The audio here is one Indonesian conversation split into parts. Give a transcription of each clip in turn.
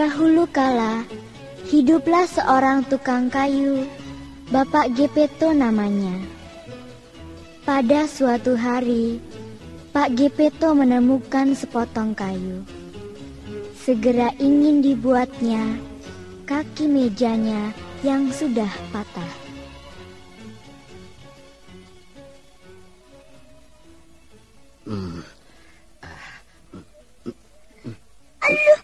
Dahulu kala, hiduplah seorang tukang kayu, Bapak Gepeto namanya. Pada suatu hari, Pak Gepeto menemukan sepotong kayu. Segera ingin dibuatnya kaki mejanya yang sudah patah. Aduh,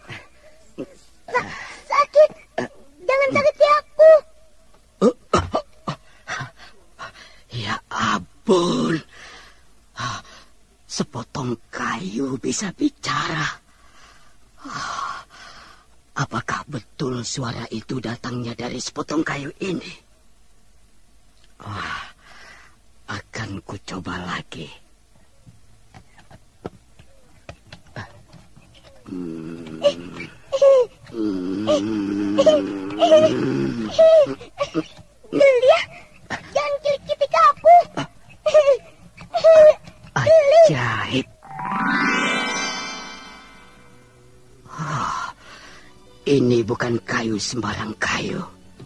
sakit. Jangan sakiti aku. Ya ampun. Sepotong kayu bisa bicara. Apakah betul suara itu datangnya dari sepotong kayu ini? Akan ku coba lagi. Gelia, jangan kilik-kilik aku. Ajaib. Ini bukan kayu sembarang kayu.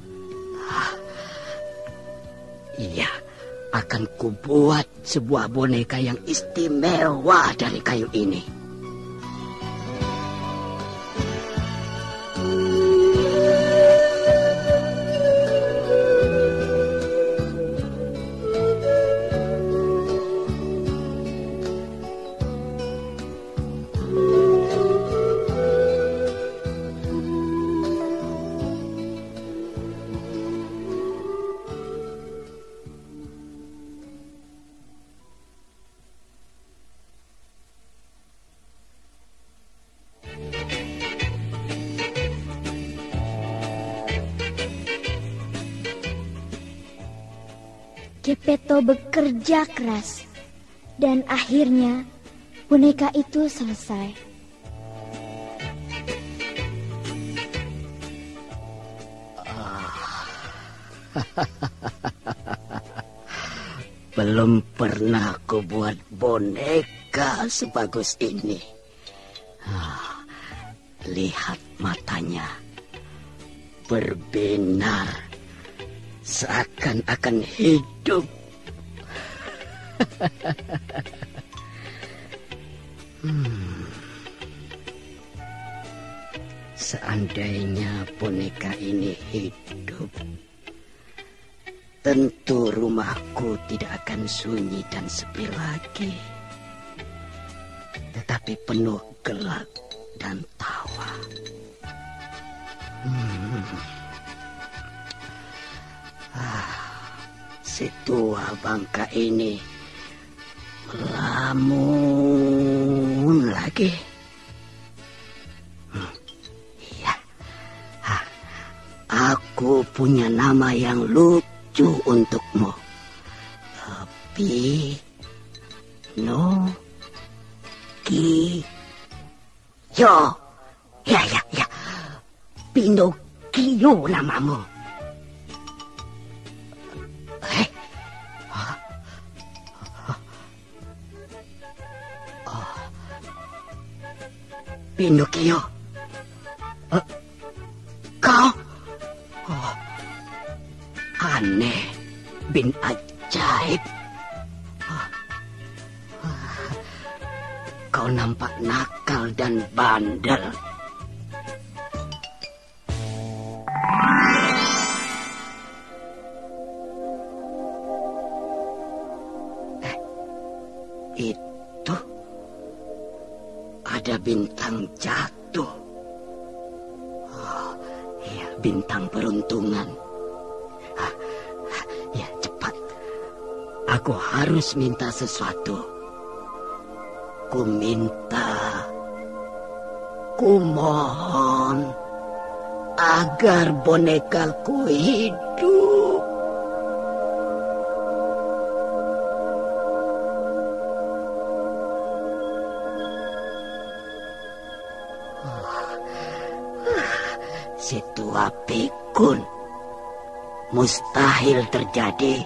Iya, akan kubuat sebuah boneka yang istimewa dari kayu ini. Gepeto bekerja keras, dan akhirnya boneka itu selesai. Belum pernah aku buat boneka sebagus ini. Lihat matanya, berbinar, seakan-akan hidup. Seandainya boneka ini hidup, tentu rumahku tidak akan sunyi dan sepi lagi, tetapi penuh gelap dan tawa. Si tua bangka ini melamun lagi. Iya, aku punya nama yang lucu untukmu. Pinokio. Ya. Pinokio namamu. Pinokio. Kau? Aneh bin ajaib. Kau nampak nakal dan bandel. Itu ada bintang jatuh. Ya, bintang peruntungan. Ya, cepat. Aku harus minta sesuatu. Ku minta, ku mohon agar bonekaku hidup. Si tua pikun, mustahil terjadi.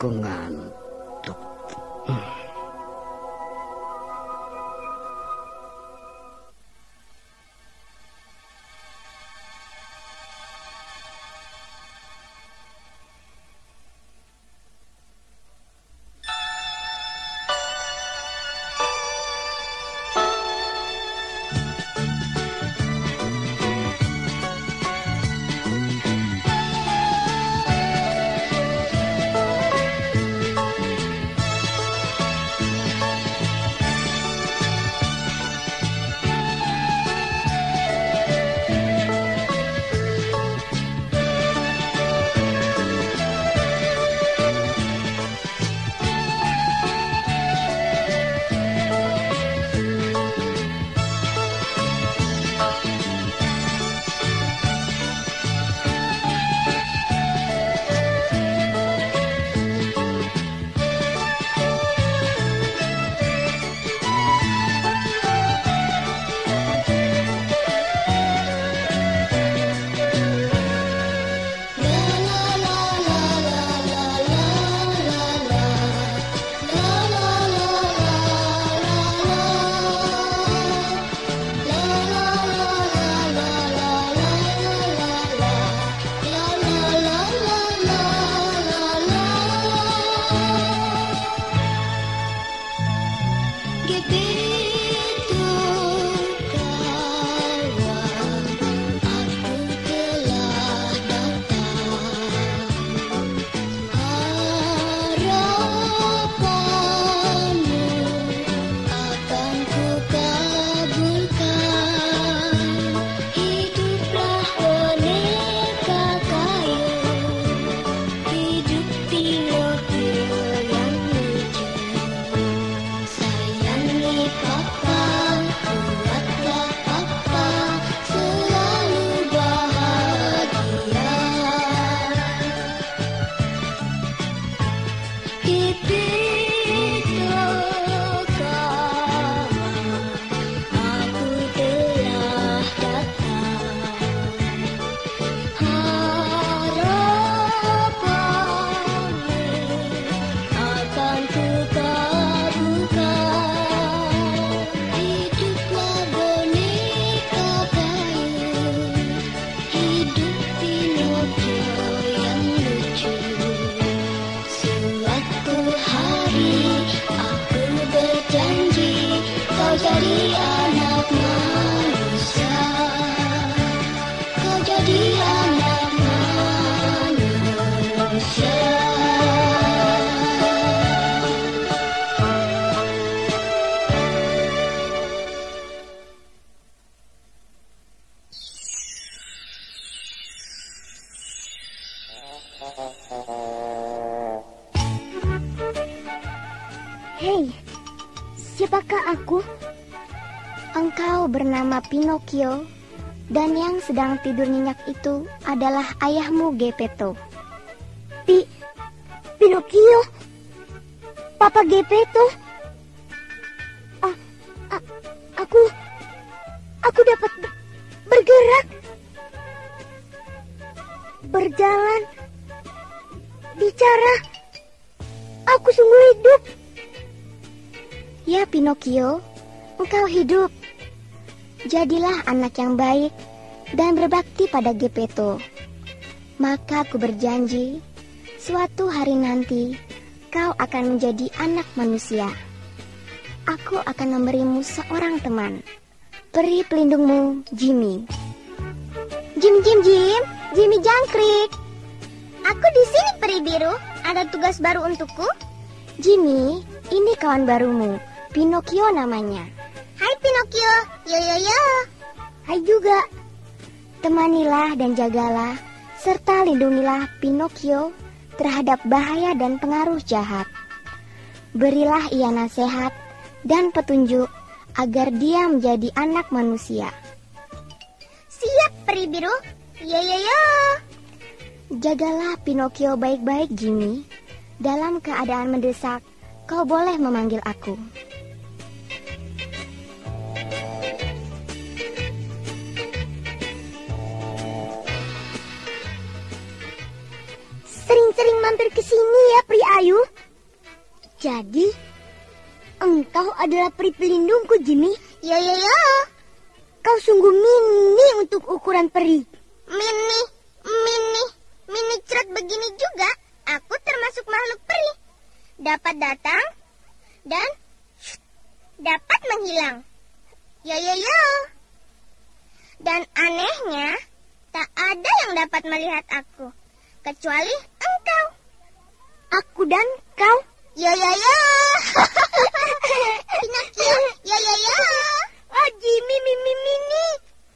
Aku ngantuk. Hei, siapakah aku? Engkau bernama Pinocchio, dan yang sedang tidur nyenyak itu adalah ayahmu Geppetto. Pinocchio? Papa Geppetto? Aku dapat bergerak, berjalan, bicara. Aku sungguh hidup. Ya Pinocchio, engkau hidup. Jadilah anak yang baik dan berbakti pada Geppetto. Maka aku berjanji, suatu hari nanti kau akan menjadi anak manusia. Aku akan memberimu seorang teman, peri pelindungmu, Jimmy. Jimmy Jangkrik. Aku di sini, peri biru. Ada tugas baru untukku. Jimmy, ini kawan barumu, Pinocchio namanya. Hai Pinocchio, yo. Hai juga. Temanilah dan jagalah, serta lindungilah Pinocchio terhadap bahaya dan pengaruh jahat. Berilah ia nasihat dan petunjuk agar dia menjadi anak manusia. Siap, peri biru. Yo. Jagalah Pinocchio baik-baik, Jimmy. Dalam keadaan mendesak, kau boleh memanggil aku. Sering-sering mampir ke sini ya, peri kayu? Jadi, engkau adalah peri pelindungku, Jimmy? Yo. Kau sungguh mini untuk ukuran peri. Mini cerut begini juga. Aku termasuk makhluk peri. Dapat datang dan dapat menghilang. Yo. Dan anehnya, tak ada yang dapat melihat aku, kecuali engkau. Aku dan kau? Yo. Pinocchio, yo. Oh, Jimmy, mini.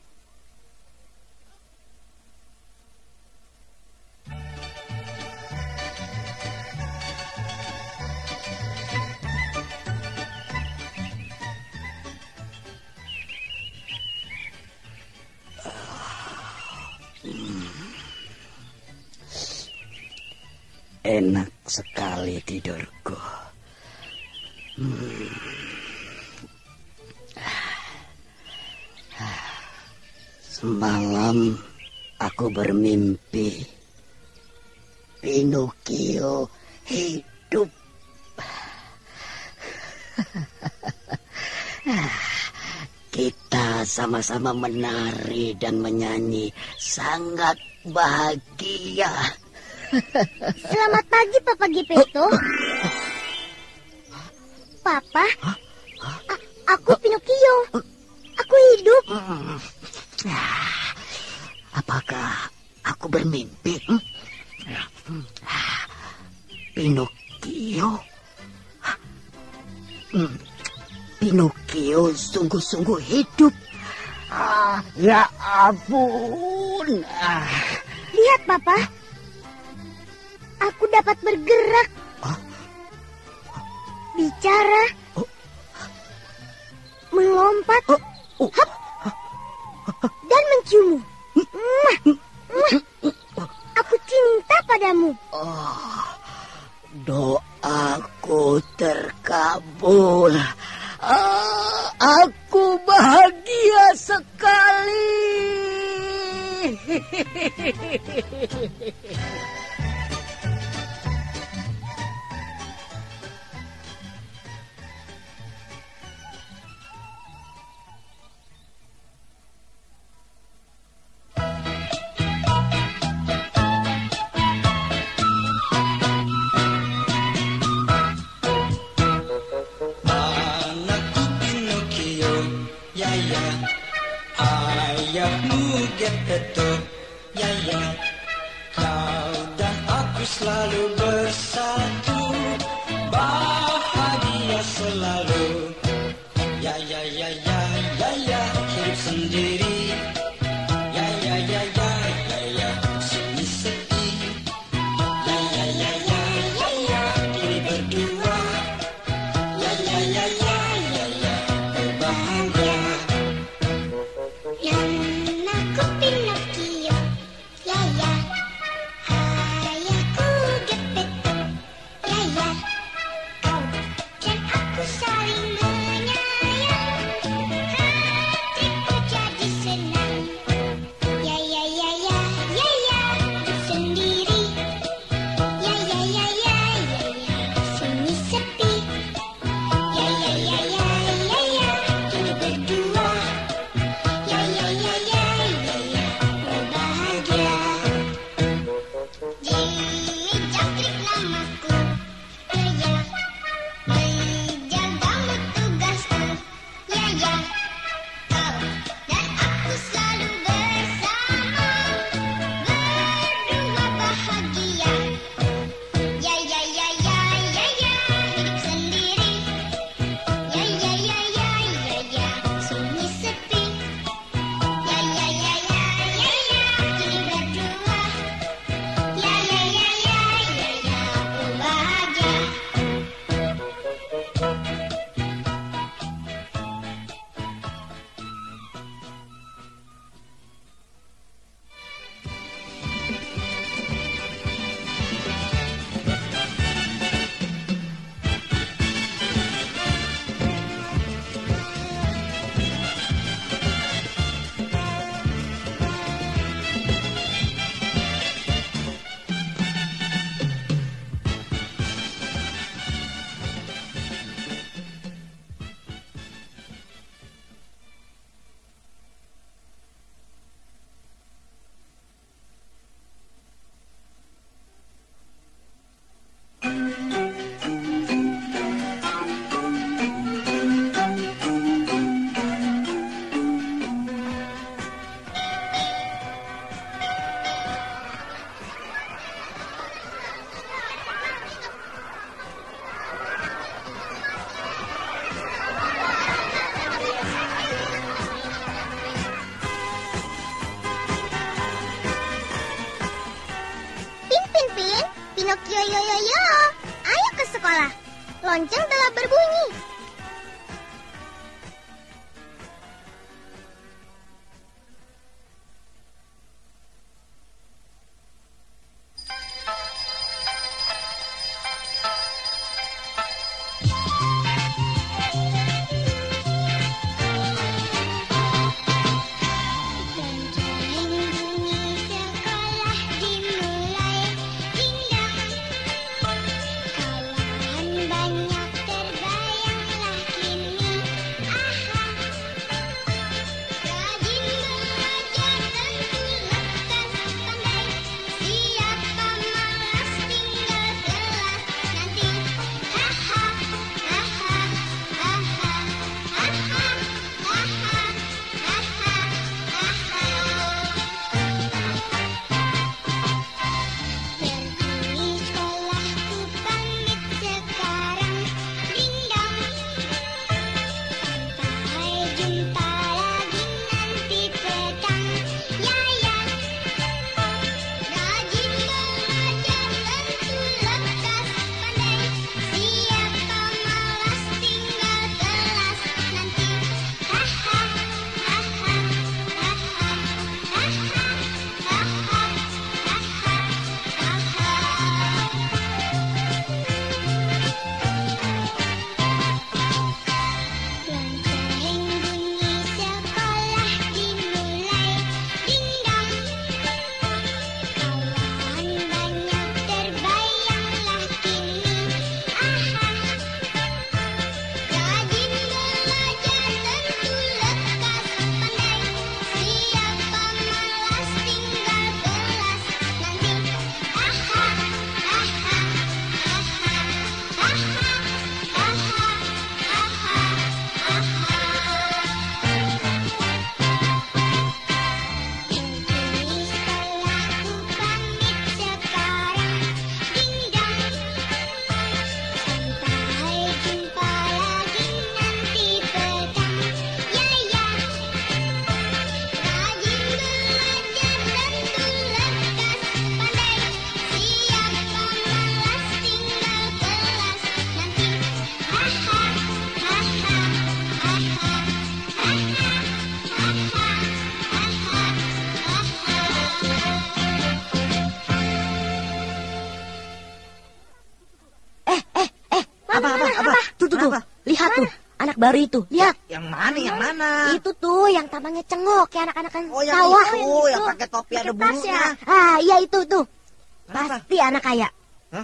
Enak sekali tidurku. Semalam aku bermimpi Pinocchio hidup. Kita sama-sama menari dan menyanyi, sangat bahagia. Selamat pagi, Papa Geppetto. Papa, aku Pinocchio. Aku hidup. Apakah aku bermimpi? Pinocchio? Pinocchio sungguh-sungguh hidup. Ya ampun. Lihat, Papa. Aku dapat bergerak. Bicara. Melompat. Hap. Dan menciummu. Aku cinta padamu. Doaku terkabul. Aku bahagia sekali. Ayahmu Geppetto, ya, kau dan aku selalu bersatu, bahagia selalu. Ya, hidup sendiri. Ya, sunyi sepi. Ya, kini berdua. Ya, berbahagia. Aku Pinocchio, ayahku Geppetto, Pinocchio, yo, yo, yo. Ayo ke sekolah. Lonceng telah berbunyi. Apa? Tuh. Lihat tuh, anak baru itu. Lihat. Yang mana? Yang mana? Itu tuh yang tampangnya cengok kayak anak-anak kan Oh, yang sawah. itu, yang pakai topi ada bulunya. Ah, iya itu tuh. Kenapa? Pasti anak kaya. Hah?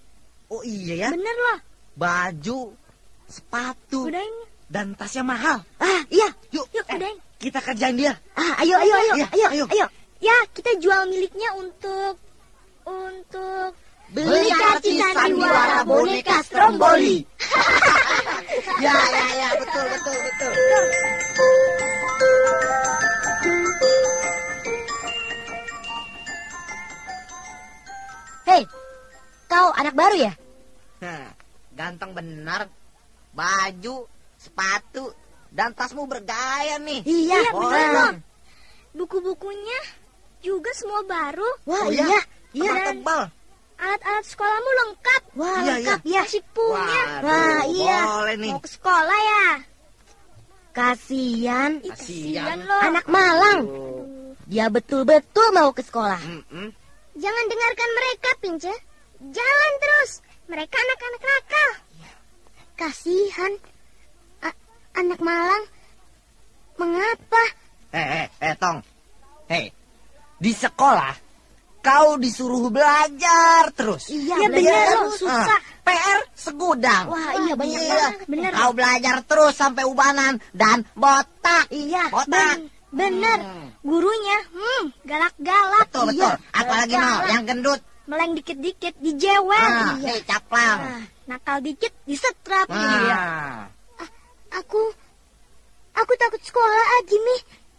Oh iya ya. Bener loh. Baju, sepatu, Udahin. dan tasnya mahal. Ah, iya. Yuk, udahin. kita kerjain dia. Ah, ayo. Iya, ayo. Ya, kita jual miliknya untuk Beli karcis sandiwara boneka Stromboli. Ya, betul. Hei, kau anak baru ya? Nah, ganteng benar. Baju, sepatu, dan tasmu bergaya nih. Iya, bener Orang. loh. Buku-bukunya juga semua baru. Wah, Oh, iya. Tebal-tebal. Alat-alat sekolahmu lengkap. Wah, Iya, lengkap ya. Masih punya. Waduh, Wah, iya. boleh nih. Mau ke sekolah ya? Kasian Ih, Kasian. loh. anak Malang. Dia betul-betul mau ke sekolah. Jangan dengarkan mereka, Pince. Jalan terus. Mereka anak-anak nakal. Kasihan. Anak Malang. Mengapa? Tong. Di sekolah kau disuruh belajar terus. Iya, bener bener. loh, susah. PR segudang. Wah, iya banyak Iya. banget. Bener. Kau belajar terus sampai ubanan dan botak. Iya, Botak. Bener. Gurunya, galak-galak. Betul. Apalagi Galak. yang gendut. Meleng dikit-dikit, dijewel. Nih caplang. Nakal dikit, disetrap. Nah. Aku takut sekolah, Jimmy.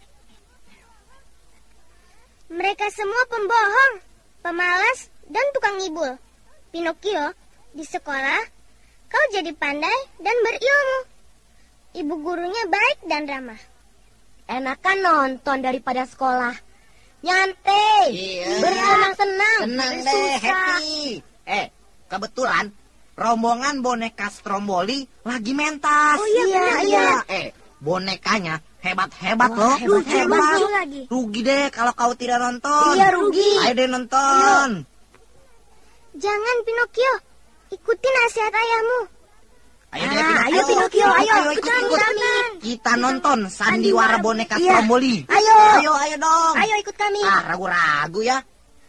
Mereka semua pembohong, pemalas, dan tukang ngibul. Pinocchio, di sekolah, kau jadi pandai dan berilmu. Ibu gurunya baik dan ramah. enakan nonton daripada sekolah. Nyantai, Iya. bersenang-senang. Senang deh, Susah. happy. Kebetulan rombongan boneka Stromboli lagi mentas. Oh iya. Bonekanya hebat-hebat loh. Hebat lagi. Rugi deh kalau kau tidak nonton. Iya, rugi. Ayo deh nonton. Jangan, Pinocchio. Ikuti nasihat ayahmu. Ayo deh Pinocchio. Pinocchio, ayo. ikut. Kita nonton sandiwara boneka Stromboli. Ayo. Ayo dong. Ayo ikut kami. Ragu-ragu ya.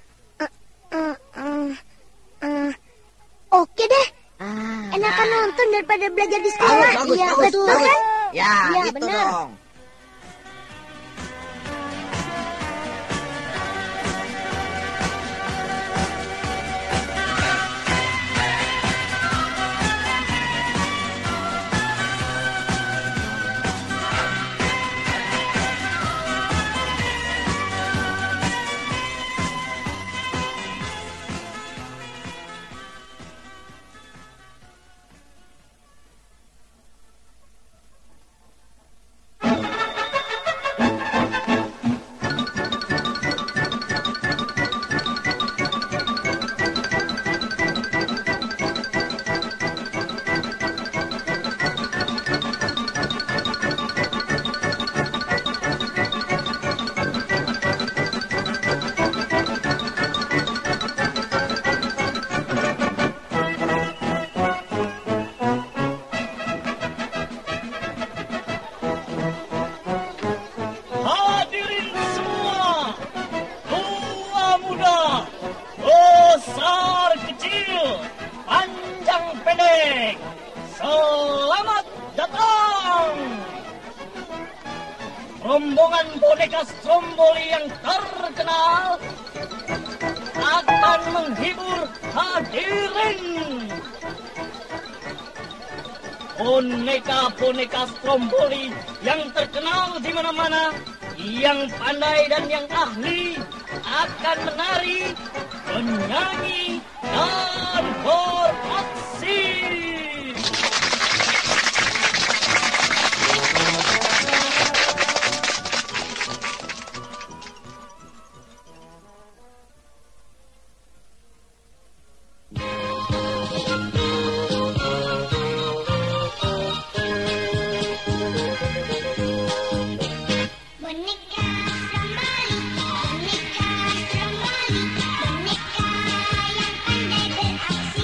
Oke deh. Enakan nonton daripada belajar di sekolah. Bagus, Iya, bagus, betul bagus. kan? Ya, Iya, gitu benar. dong. Hadirin semua, tua muda, besar kecil, panjang pendek, selamat datang. Rombongan boneka Stromboli yang terkenal akan menghibur hadirin. Boneka-boneka Stromboli yang terkenal di mana-mana, yang pandai dan yang ahli akan menari, menyanyi, dan beraksi. Boneka Stromboli, boneka Stromboli, boneka yang pandai beraksi.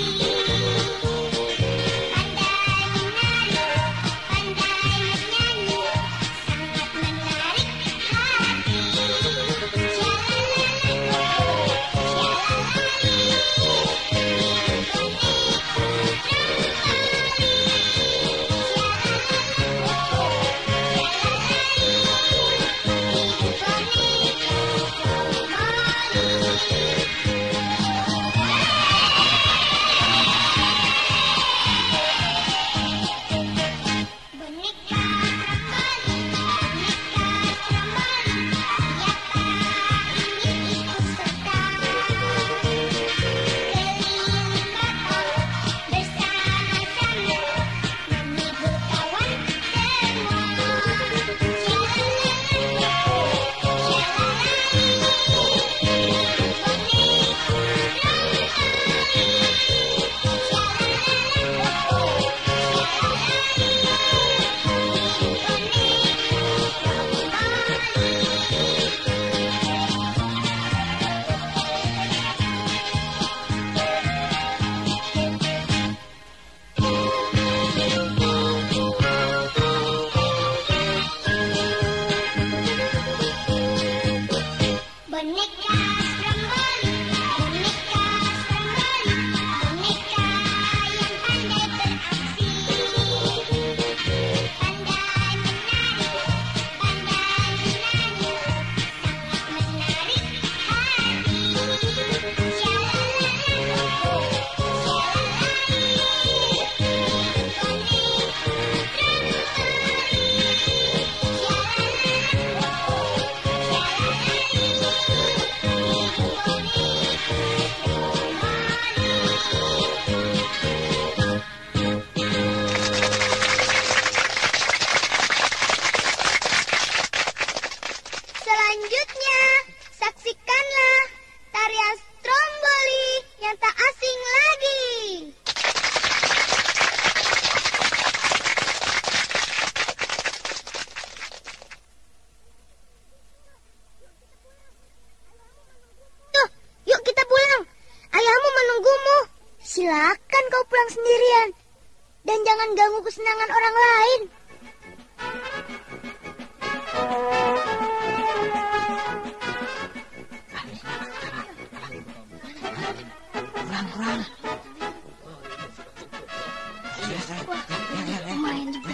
Selanjutnya, saksikanlah tarian Stromboli yang tak asing lagi. Silakan kau pulang sendirian. Dan jangan ganggu kesenangan orang lain. Kurang. Lumayan juga.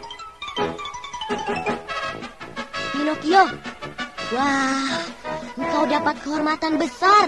Pinocchio. Wah, engkau dapat kehormatan besar.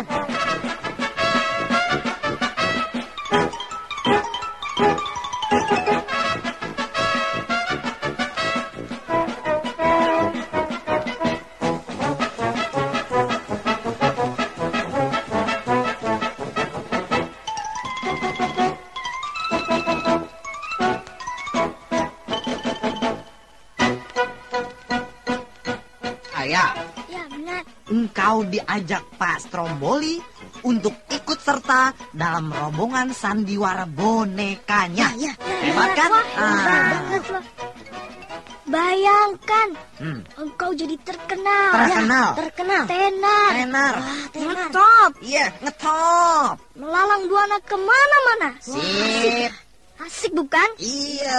Ayah, Ya, benar. engkau diajak Pak Stromboli untuk ikut serta dalam rombongan sandiwara bonekanya. Ya. Hebat kan? Banget loh. Bayangkan, Hmm. engkau jadi terkenal. Terkenal. Terkenal. Tenar. Tenar. Tenar. Ngetop. Iya, ngetop. Melalang buana kemana-mana. Sip. Asik bukan? Iya.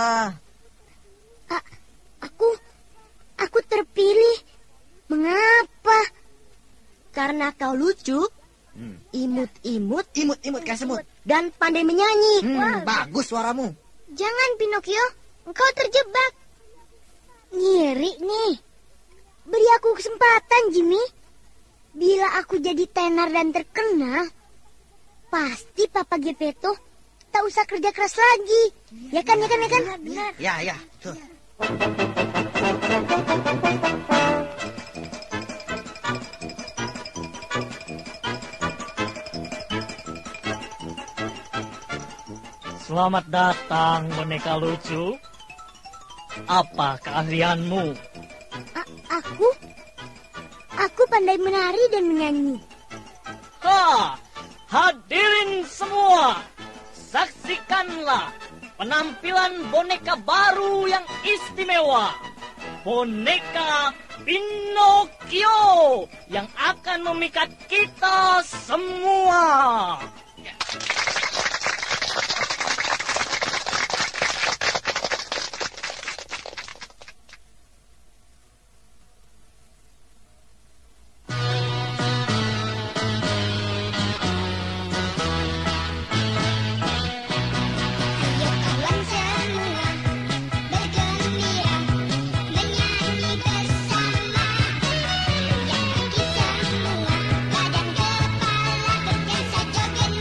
Aku terpilih. Mengapa? Karena kau lucu, imut-imut, Imut kayak semut. dan pandai menyanyi. Bagus suaramu. Jangan, Pinocchio. Engkau terjebak. Ngiri nih. Beri aku kesempatan, Jimmy. Bila aku jadi tenar dan terkenal, pasti Papa Geppetto tak usah kerja keras lagi. Ya kan? Benar. Ya, tuh. Selamat datang, boneka lucu. Apa keahlianmu? Aku pandai menari dan menyanyi. Hadirin semua, saksikanlah penampilan boneka baru yang istimewa. Boneka Pinocchio yang akan memikat kita semua. Ayo kawan semua bergembira menyanyi bersama. Yang kaki semua badan kepala bergeser joget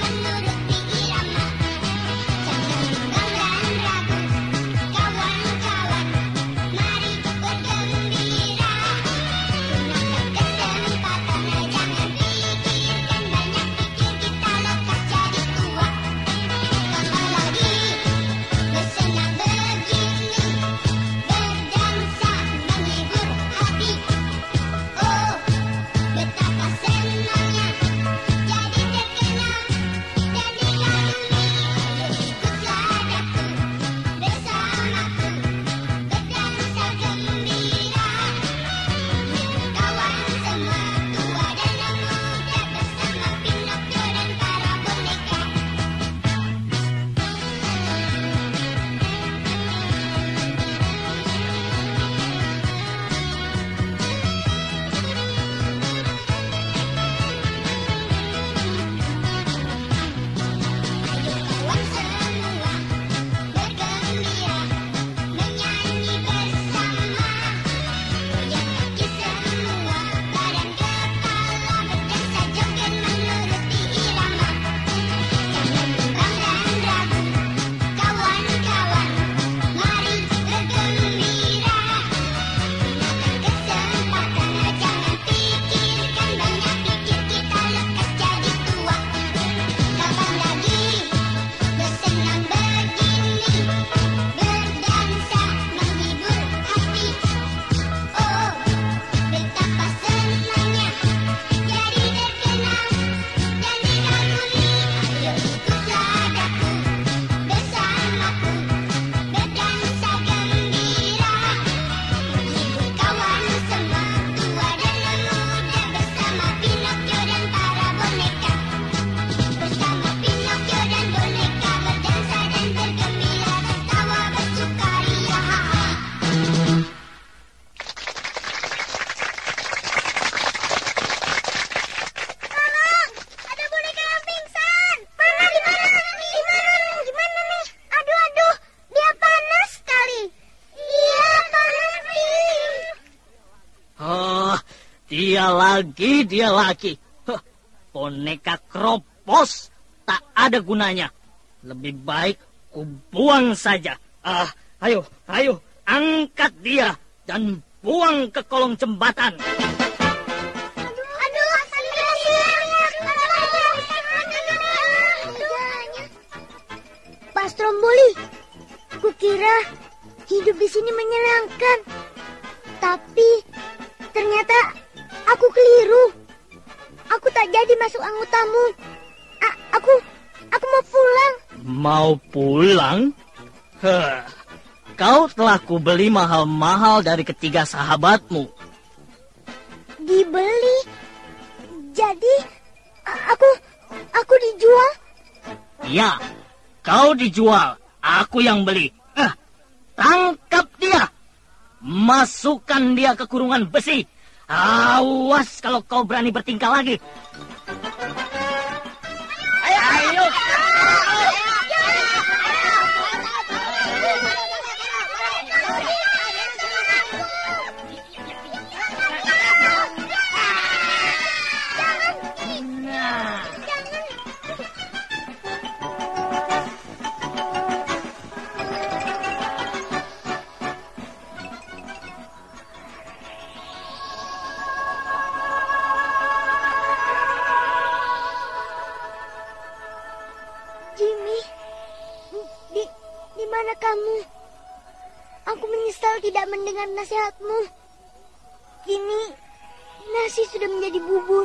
Dia lagi. Huh, boneka keropos tak ada gunanya. Lebih baik ku buang saja. Ayo, angkat dia dan buang ke kolong jembatan. Pak Stromboli, kukira hidup di sini menyenangkan. Tapi ternyata aku keliru. Aku tak jadi masuk anggotamu. Aku mau pulang. Mau pulang? Kau telah kubeli mahal-mahal dari ketiga sahabatmu. Dibeli? Jadi aku dijual? Ya, kau dijual. Aku yang beli. Tangkap dia. Masukkan dia ke kurungan besi. Awas kalau kau berani bertingkah lagi. Ayo. Jimmy, di mana kamu? Aku menyesal tidak mendengar nasihatmu. Kini nasi sudah menjadi bubur.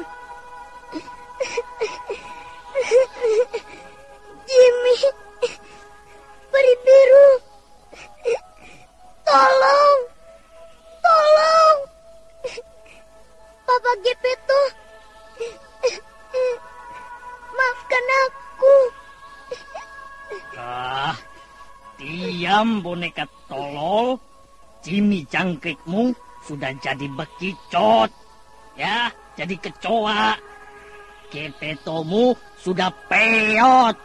Jimmy, peri biru, tolong, Papa Gepeto, maafkan aku. Diam boneka tolol. Jimmy jangkrikmu sudah jadi bekicot. Ya, jadi kecoa. Gepetomu sudah peot.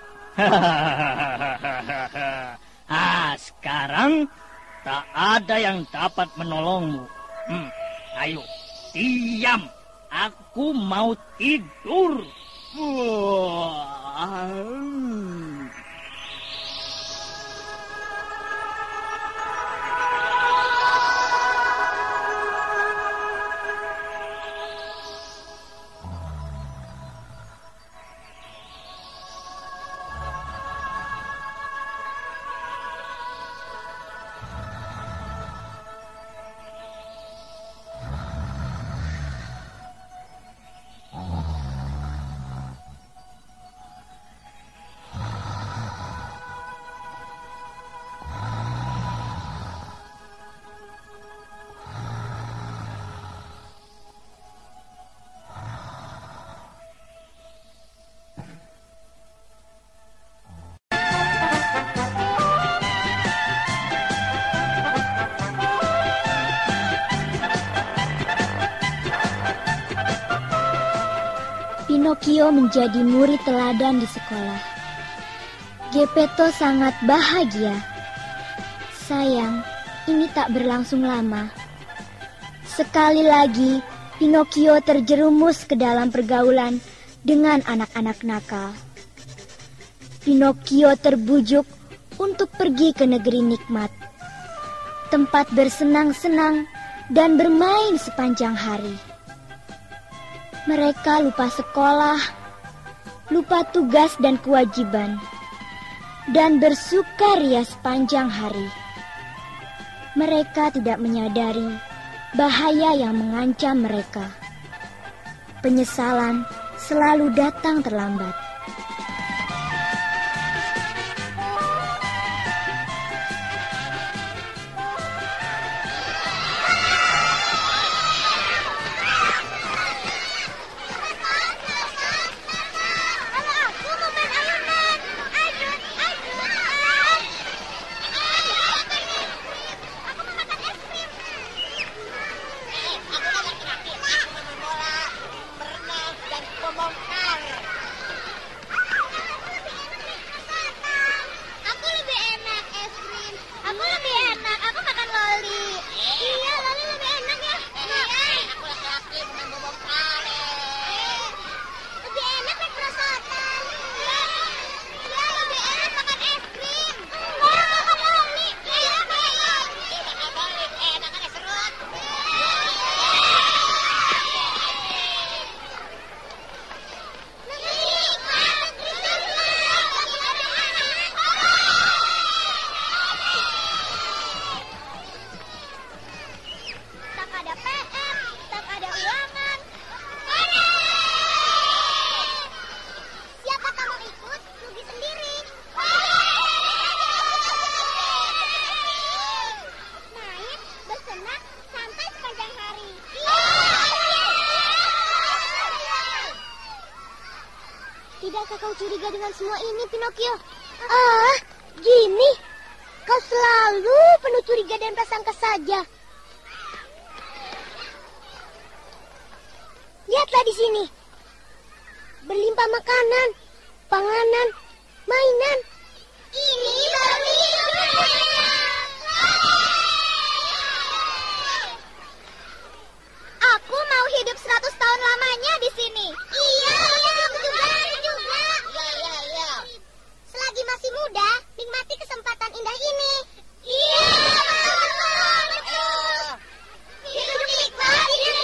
Sekarang tak ada yang dapat menolongmu. Ayo, diam. Aku mau tidur. Pinocchio menjadi murid teladan di sekolah. Geppetto sangat bahagia. Sayang, ini tak berlangsung lama. Sekali lagi, Pinocchio terjerumus ke dalam pergaulan dengan anak-anak nakal. Pinocchio terbujuk untuk pergi ke negeri nikmat, tempat bersenang-senang dan bermain sepanjang hari. Mereka lupa sekolah, lupa tugas dan kewajiban, dan bersukaria sepanjang hari. Mereka tidak menyadari bahaya yang mengancam mereka. Penyesalan selalu datang terlambat. Tidakkah kau curiga dengan semua ini, Pinocchio? Ah, Jimmy, kau selalu penuh curiga dan prasangka saja. Lihatlah di sini. Berlimpah makanan, panganan, mainan. Ini baru aku mau hidup 100 tahun lamanya di sini. Iya, aku juga. Iya. Selagi masih muda, nikmati kesempatan indah ini. Iya, betul. Hidup nikmat.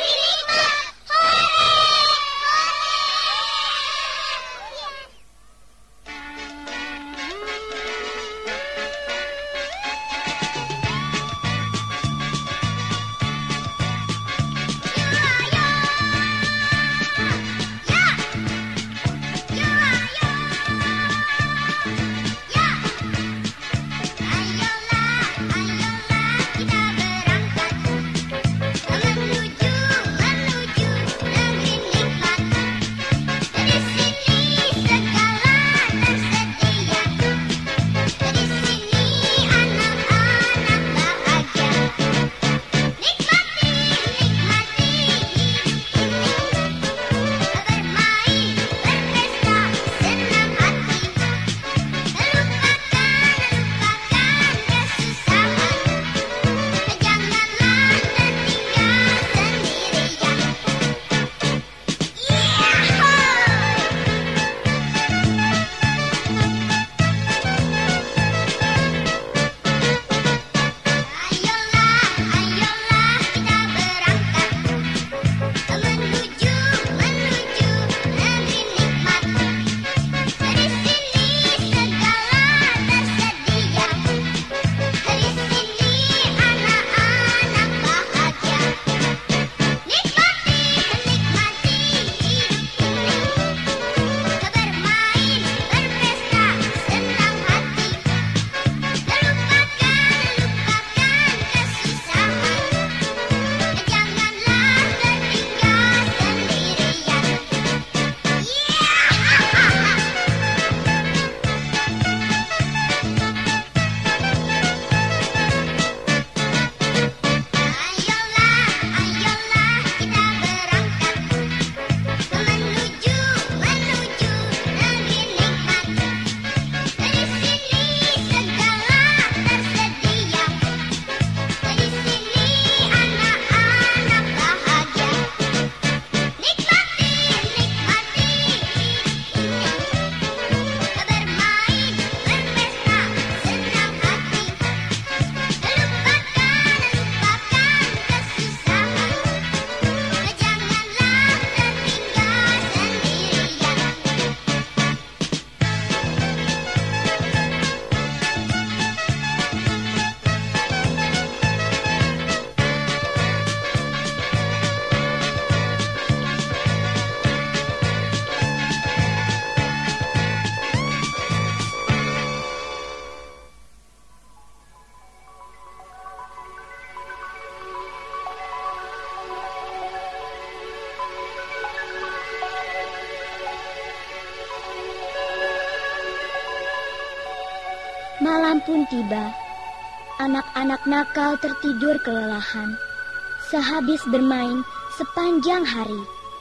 Malam pun tiba. Anak-anak nakal tertidur kelelahan sehabis bermain sepanjang hari.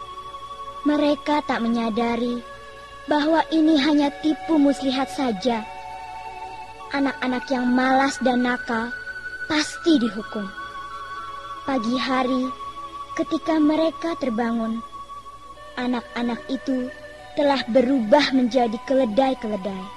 Mereka tak menyadari bahwa ini hanya tipu muslihat saja. Anak-anak yang malas dan nakal pasti dihukum. Pagi hari, ketika mereka terbangun, anak-anak itu telah berubah menjadi keledai-keledai.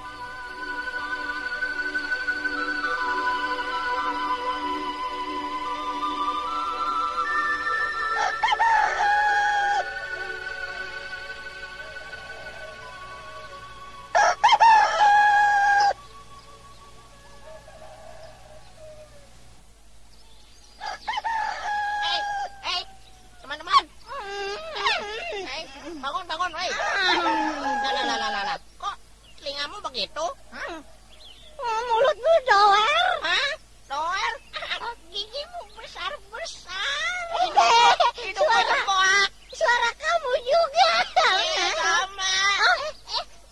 Bangun, woi. Lah. Kok telingamu begitu? Mulutmu doer. Hah? Doer? Gigimu besar-besar. Hidungmu cekoak. Suara kamu juga. Sama.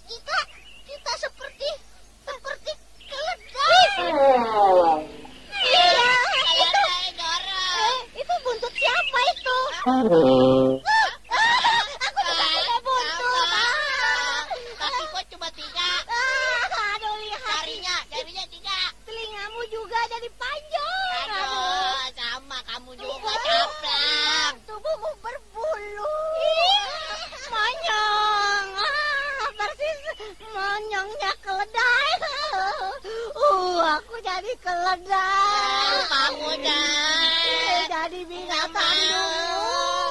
jadi keledai. Kamu dah. Jadi binatang dungu.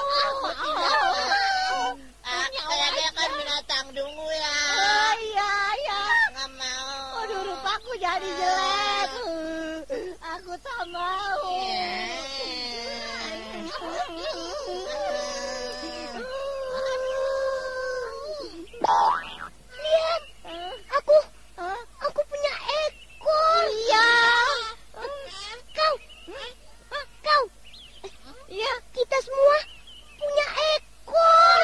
Keledai kan binatang dungu ya. Iya. Nggak mau. Aduh, rupaku jadi jelek. Aku tak mau. Lihat, aku punya ekor. Iya. Kau. Iya. Kita semua punya ekor.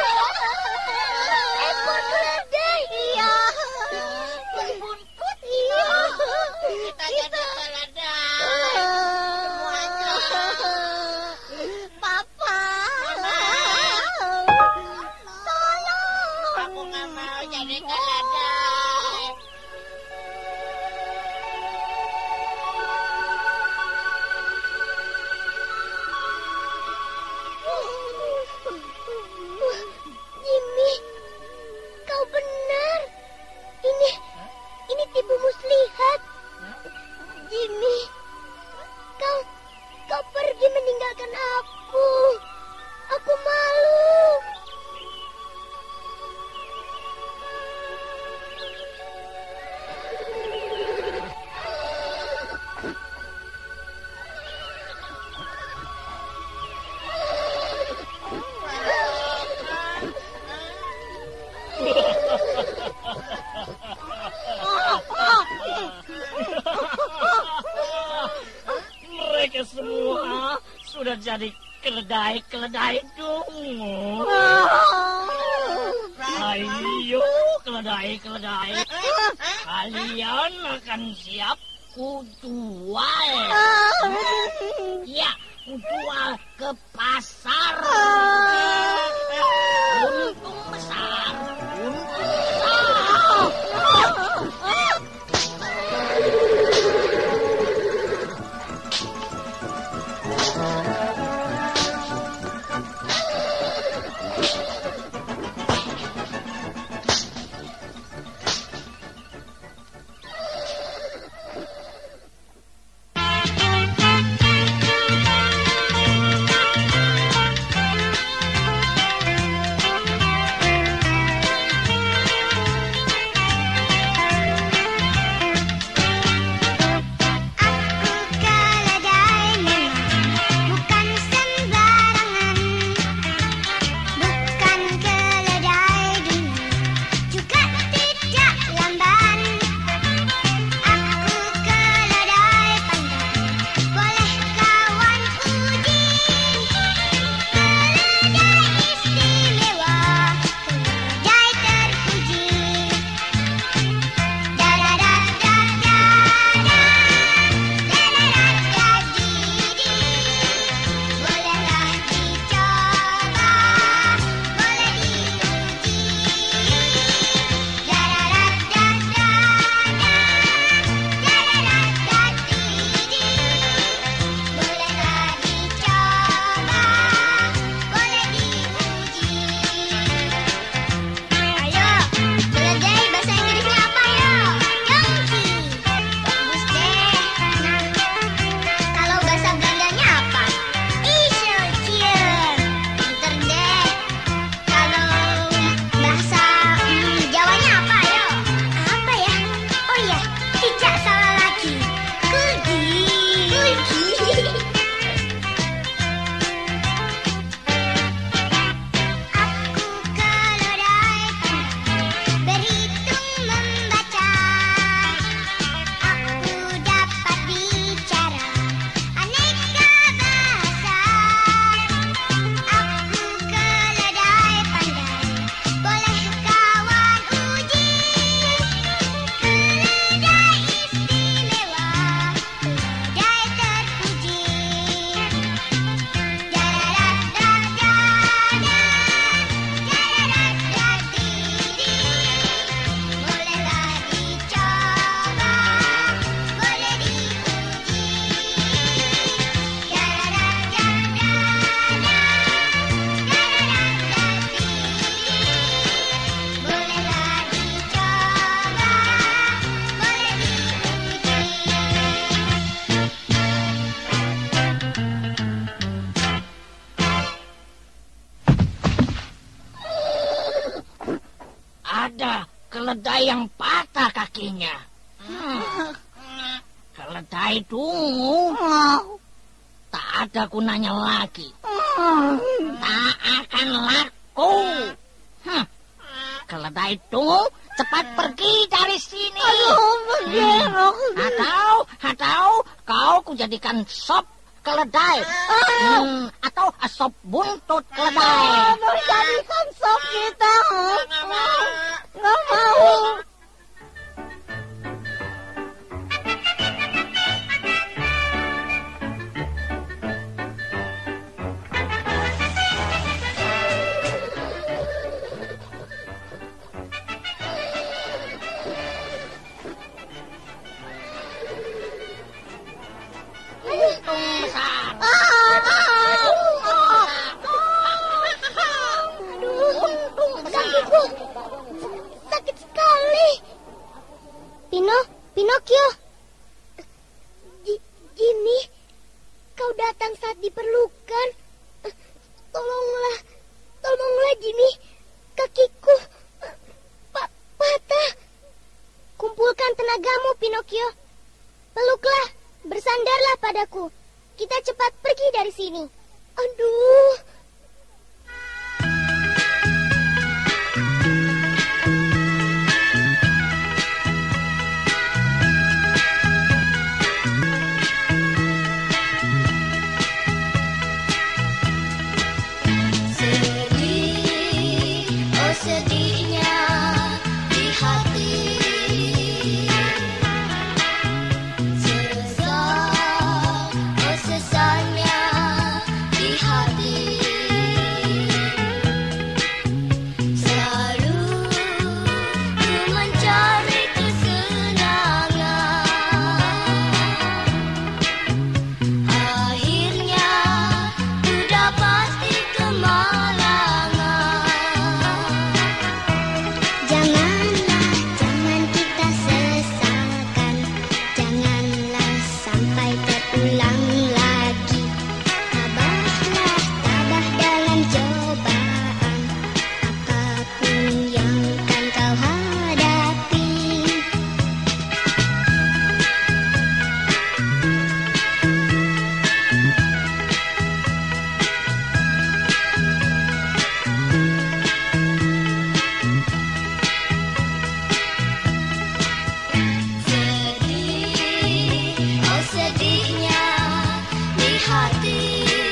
Ekor keledai. Iya. Buntut. Iya. Kita jadi keledai. Semuanya. Papa. Tolong. Aku nggak mau jadi keledai. Jimmy, kau benar. Ini tipu muslihat. Jimmy, kau pergi meninggalkan aku. Aku malu. Mereka semua sudah jadi keledai dungu. Ayo keledai. Kalian akan siap kujual. Ya, kujual ke pasar. Untung besar. ada keledai yang patah kakinya. Keledai dungu tak ada gunanya lagi. Tak akan laku. Keledai dungu, cepat pergi dari sini. Atau kau kujadikan sop keledai. Atau sop buntut keledai. Jadikan sop kita. Nggak mau. Sakit sekali. Pinocchio. Jimmy, kau datang saat diperlukan. Tolonglah Jimmy. Kakiku patah. Kumpulkan tenagamu, Pinocchio. Peluklah, bersandarlah padaku. Kita cepat pergi dari sini. Aduh. Sedihnya di hati, sesalnya di hati. Selalu ku mencari kesenangan, akhirnya ku dapati kemalangan. Jangan kita sesalkan, janganlah sampai terulang lagi. Tabah dalam cobaan, apapun yang akan kau hadapi. Sedihnya di hati,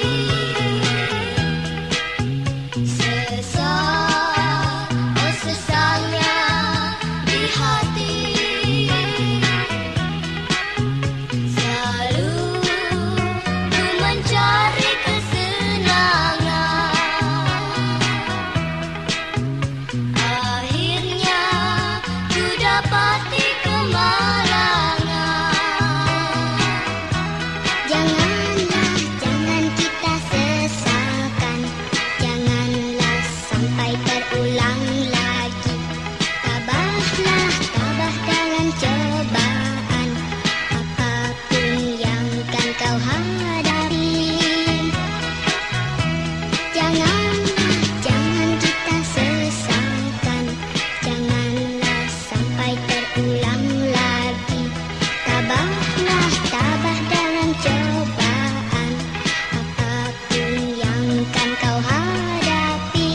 sesalnya di hati. Selalu ku mencari kesenangan, akhirnya ku dapati kemalangan. Jangan kita sesalkan, janganlah sampai terulang lagi. Tabah dalam cobaan, apapun yang akan kau hadapi. Jangan kita sesalkan, janganlah sampai terulang lagi. Tabah dalam cobaan, apapun yang akan kau hadapi.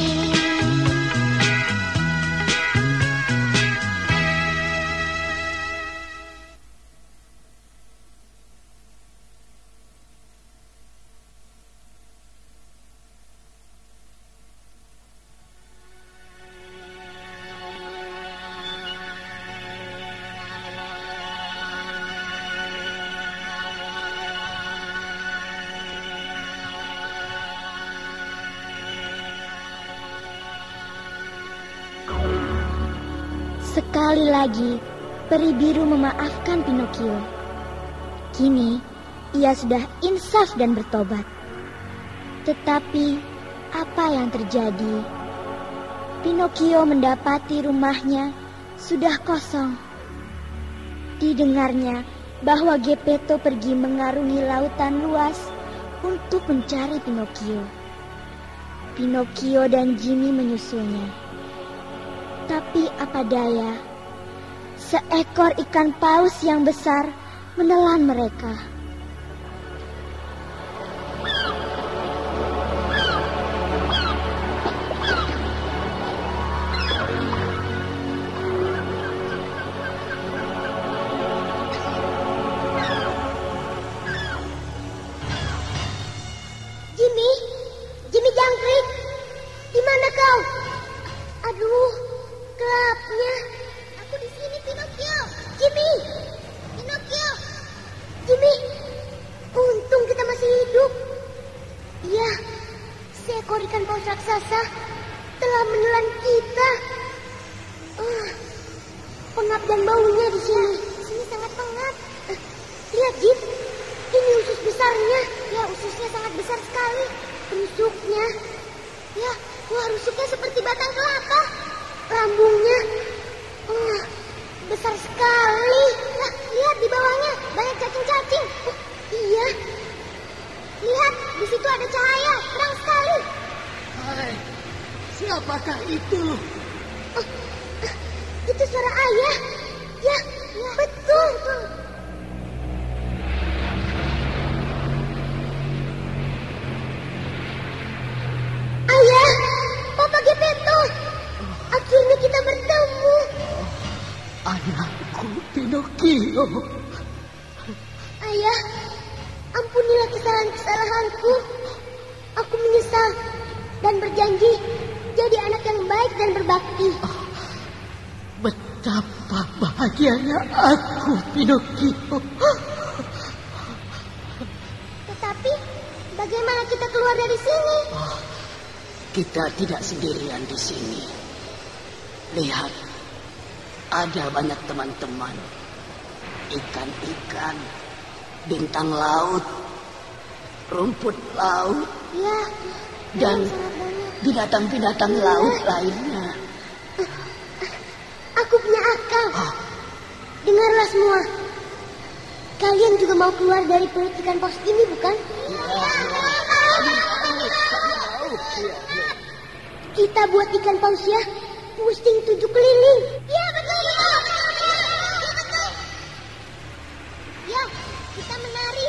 Sekali lagi, peri biru memaafkan Pinocchio. Kini, ia sudah insaf dan bertobat. Tetapi, apa yang terjadi? Pinocchio mendapati rumahnya sudah kosong. Didengarnya bahwa Geppetto pergi mengarungi lautan luas untuk mencari Pinocchio. Pinocchio dan Jimmy menyusulnya. Tapi apa daya, seekor ikan paus yang besar menelan mereka. Jimmy Jangkrik, di mana kau? Aduh, gelapnya. Aku di sini, Pinocchio. Pinocchio. Jimmy, untung kita masih hidup. Iya, seekor ikan paus raksasa telah menelan kita. Pengap dan baunya di sini. Di sini sangat pengap. Lihat, Jim. Ini usus besarnya. Ya, ususnya sangat besar sekali. Rusuknya. Ya, wah, rusuknya seperti batang kelapa. Lambungnya. Besar sekali. Nah, lihat di bawahnya. Banyak cacing-cacing. Iya. Lihat, di situ ada cahaya. Terang sekali. Hai, siapakah itu? Itu suara ayah. Ya, betul. Ayah, Papa Geppetto. Akhirnya kita bertemu. Anakku Pinocchio. Ayah, ampunilah kesalahan-kesalahanku. Aku menyesal dan berjanji jadi anak yang baik dan berbakti. Betapa bahagianya aku, Pinocchio. Tetapi, bagaimana kita keluar dari sini? Kita tidak sendirian di sini. Lihat, ada banyak teman-teman. Ikan-ikan, bintang laut, rumput laut, Ya, dan binatang-binatang laut lainnya. aku punya akal. Dengarlah semua. Kalian juga mau keluar dari perut ikan paus ini, bukan? Kita buat ikan paus ya, pusing 7 keliling. Iya, betul. Ya, kita menari.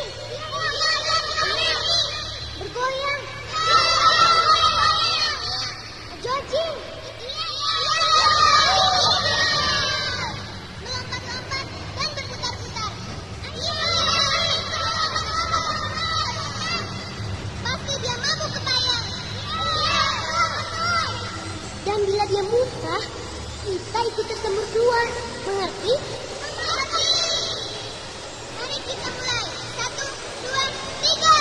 Bergoyang. Jogging. Melompat-lompat dan berputar-putar. Pasti dia mabuk kepayang. Dan bila dia musnah, kita ikut tersembur keluar. Mengerti? Mengerti. Mari kita mulai. 1, 2, 3.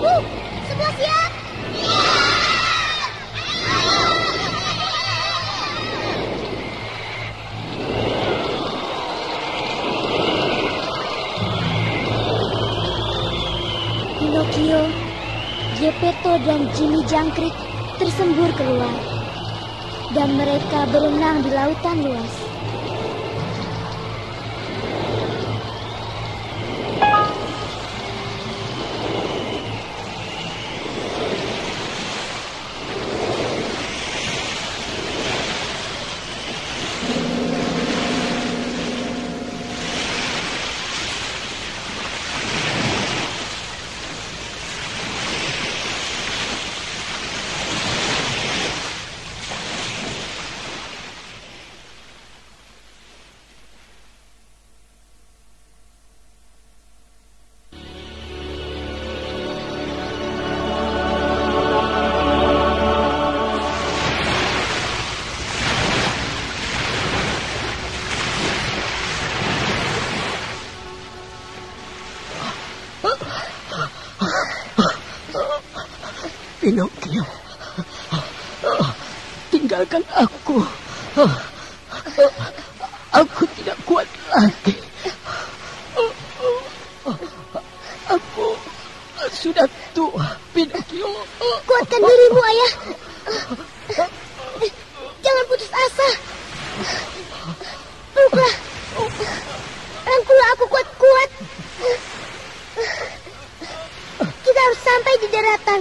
Bu, semua siap? Pinocchio, Geppetto dan Jimmy Jangkrik tersembur keluar, dan mereka berenang di lautan luas. Pinocchio, tinggalkan aku. Aku tidak kuat lagi. Aku sudah tua, Pinocchio. Kuatkan dirimu, Ayah. Jangan putus asa. Peluklah. Rangkullah aku kuat-kuat. Kita harus sampai di daratan.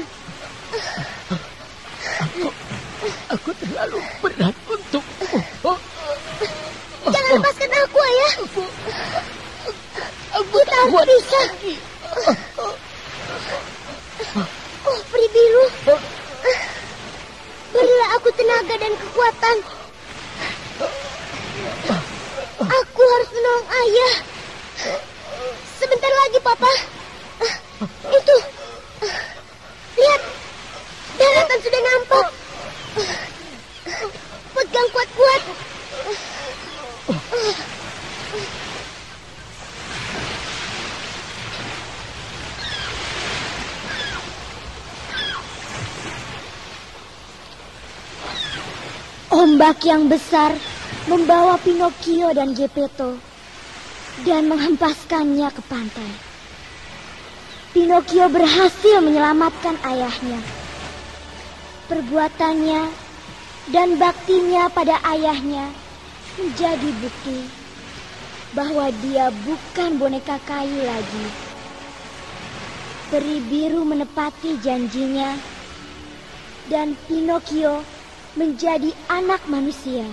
Aku terlalu berat untukmu. Jangan lepaskan aku, Ayah. Kita harus bisa. Oh, peri biru. Berilah aku tenaga dan kekuatan. Aku harus menolong Ayah. Sebentar lagi, Papa. Itu. Lihat. Daratan sudah nampak. Pegang kuat-kuat. Ombak yang besar membawa Pinocchio dan Geppetto dan menghempaskannya ke pantai. Pinocchio berhasil menyelamatkan ayahnya. Perbuatannya dan baktinya pada ayahnya menjadi bukti bahwa dia bukan boneka kayu lagi. Peri biru menepati janjinya dan Pinocchio menjadi anak manusia.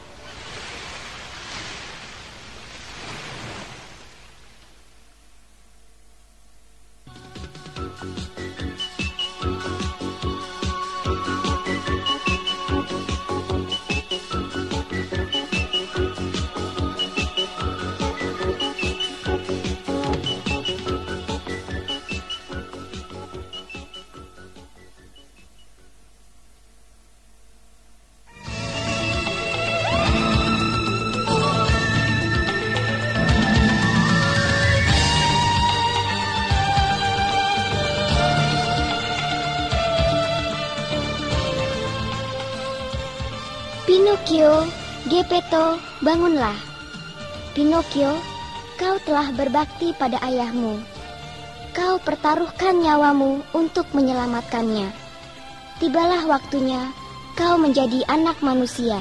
Pinocchio, Geppetto, bangunlah. Pinocchio, kau telah berbakti pada ayahmu. Kau pertaruhkan nyawamu untuk menyelamatkannya. Tibalah waktunya kau menjadi anak manusia.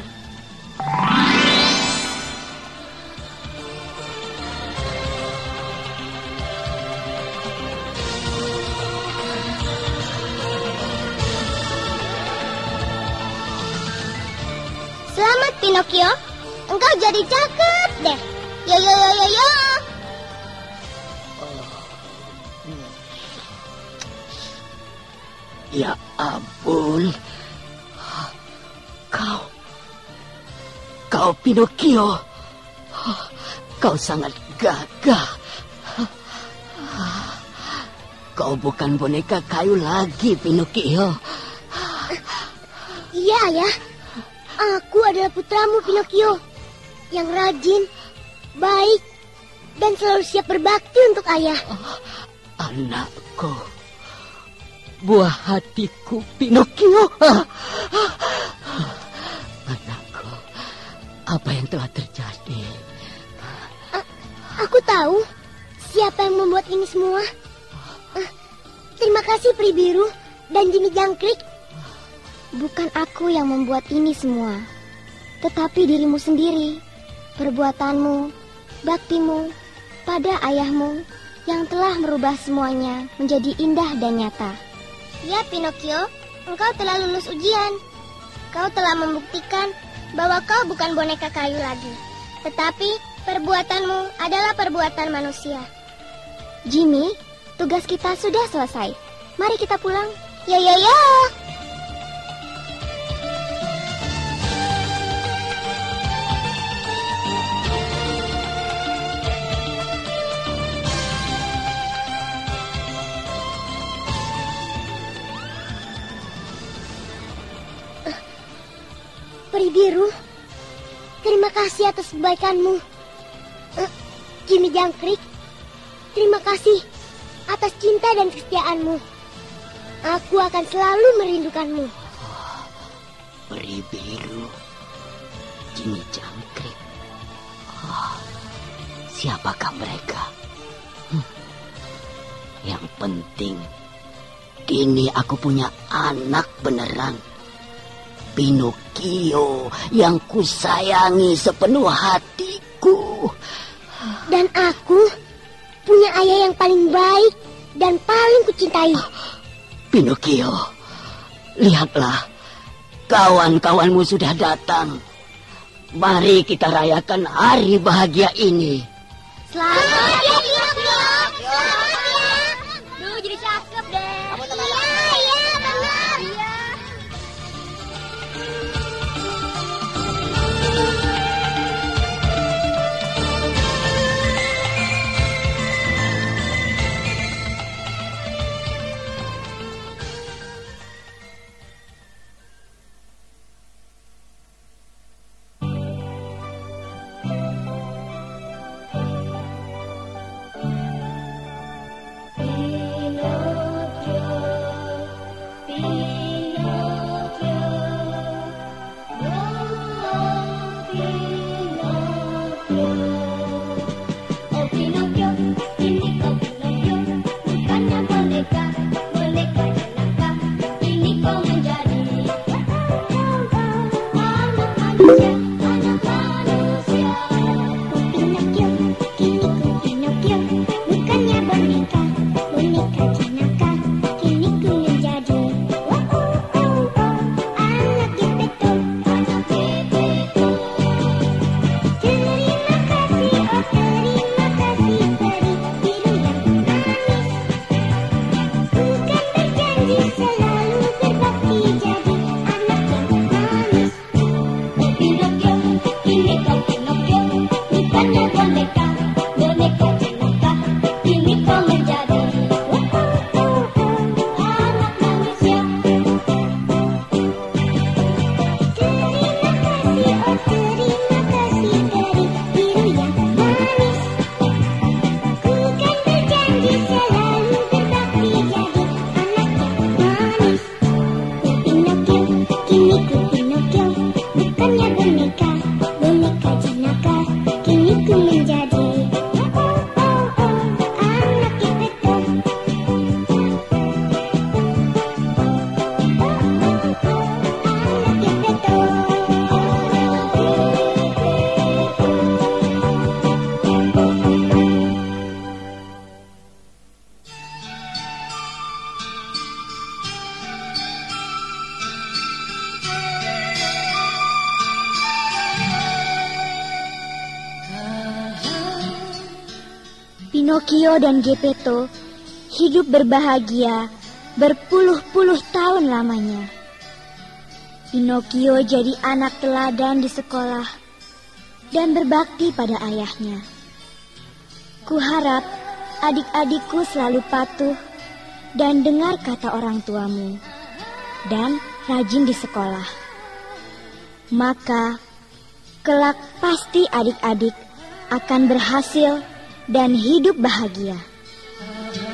Selamat, Pinocchio. Engkau jadi cakep deh. Yo yo yo yo yo. Ya ampun. Kau Pinocchio. Kau sangat gagah. Kau bukan boneka kayu lagi, Pinocchio. Iya, ya. Aku adalah putramu, Pinocchio. Yang rajin, baik, dan selalu siap berbakti untuk ayah. Anakku, buah hatiku, Pinocchio. Anakku, apa yang telah terjadi? Aku tahu siapa yang membuat ini semua. Terima kasih Pri Biru dan Jimmy Jangkrik. Bukan aku yang membuat ini semua, tetapi dirimu sendiri. Perbuatanmu, baktimu pada ayahmu yang telah merubah semuanya menjadi indah dan nyata. Ya Pinocchio, engkau telah lulus ujian. Kau telah membuktikan bahwa kau bukan boneka kayu lagi, tetapi perbuatanmu adalah perbuatan manusia. Jimmy, tugas kita sudah selesai. Mari kita pulang. Ya. Peri Biru, terima kasih atas kebaikanmu. Jimmy Jangkrik, terima kasih atas cinta dan kesetiaanmu. Aku akan selalu merindukanmu. Peri Biru, Jimmy Jangkrik. Siapakah mereka? Yang penting, kini aku punya anak beneran. Pinocchio yang kusayangi sepenuh hatiku. Dan aku punya ayah yang paling baik dan paling kucintai. Pinocchio, lihatlah, kawan-kawanmu sudah datang. Mari kita rayakan hari bahagia ini. Selamat ya Pinocchio. Duh, jadi cakep deh. Iya, benar. Iya. Pinocchio dan Geppetto hidup berbahagia berpuluh-puluh tahun lamanya. Pinocchio jadi anak teladan di sekolah dan berbakti pada ayahnya. Kuharap adik-adikku selalu patuh dan dengar kata orang tuamu dan rajin di sekolah. Maka kelak pasti adik-adik akan berhasil dan hidup bahagia.